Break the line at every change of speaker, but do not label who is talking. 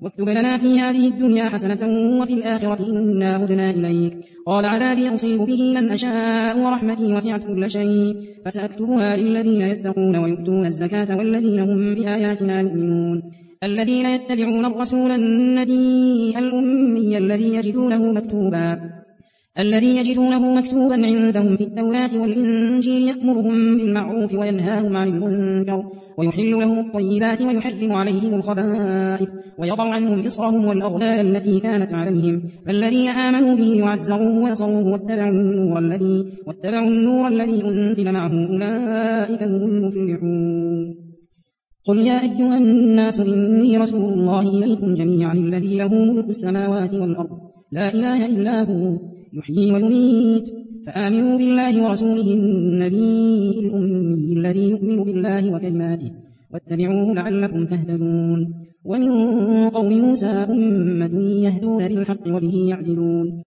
واكتب لنا في هذه الدنيا حسنة وفي الآخرة إنا هدنا إليك. قال عذابي أصيب به من أشاء ورحمتي وسعت كل شيء فسأكتبها للذين يتقون ويؤتون الزكاة والذين هم بآياتنا يؤمنون. الذين يتبعون الرسول النبي الأمي الذي يجدونه مكتوبا عندهم في التوراة والإنجيل يأمرهم بالمعروف وينهاهم عن المنكر ويحل لهم الطيبات ويحرم عليهم الخبائث ويضع عنهم إصرهم والأغلال التي كانت عليهم. فالذين آمنوا به وعزروه ونصروه واتبعوا النور الذي أنزل معه أولئك هم المفلحون. قل يا أيها الناس إني رسول الله إليكم جميعا الذي له ملك السماوات والأرض لا إله إلا هو يحيي ويميت فآمنوا بالله ورسوله النبي الأمي الذي يؤمن بالله وكلماته واتبعوه لعلكم تهتدون. ومن قوم موسى أمة يهدون بالحق وبه يعدلون.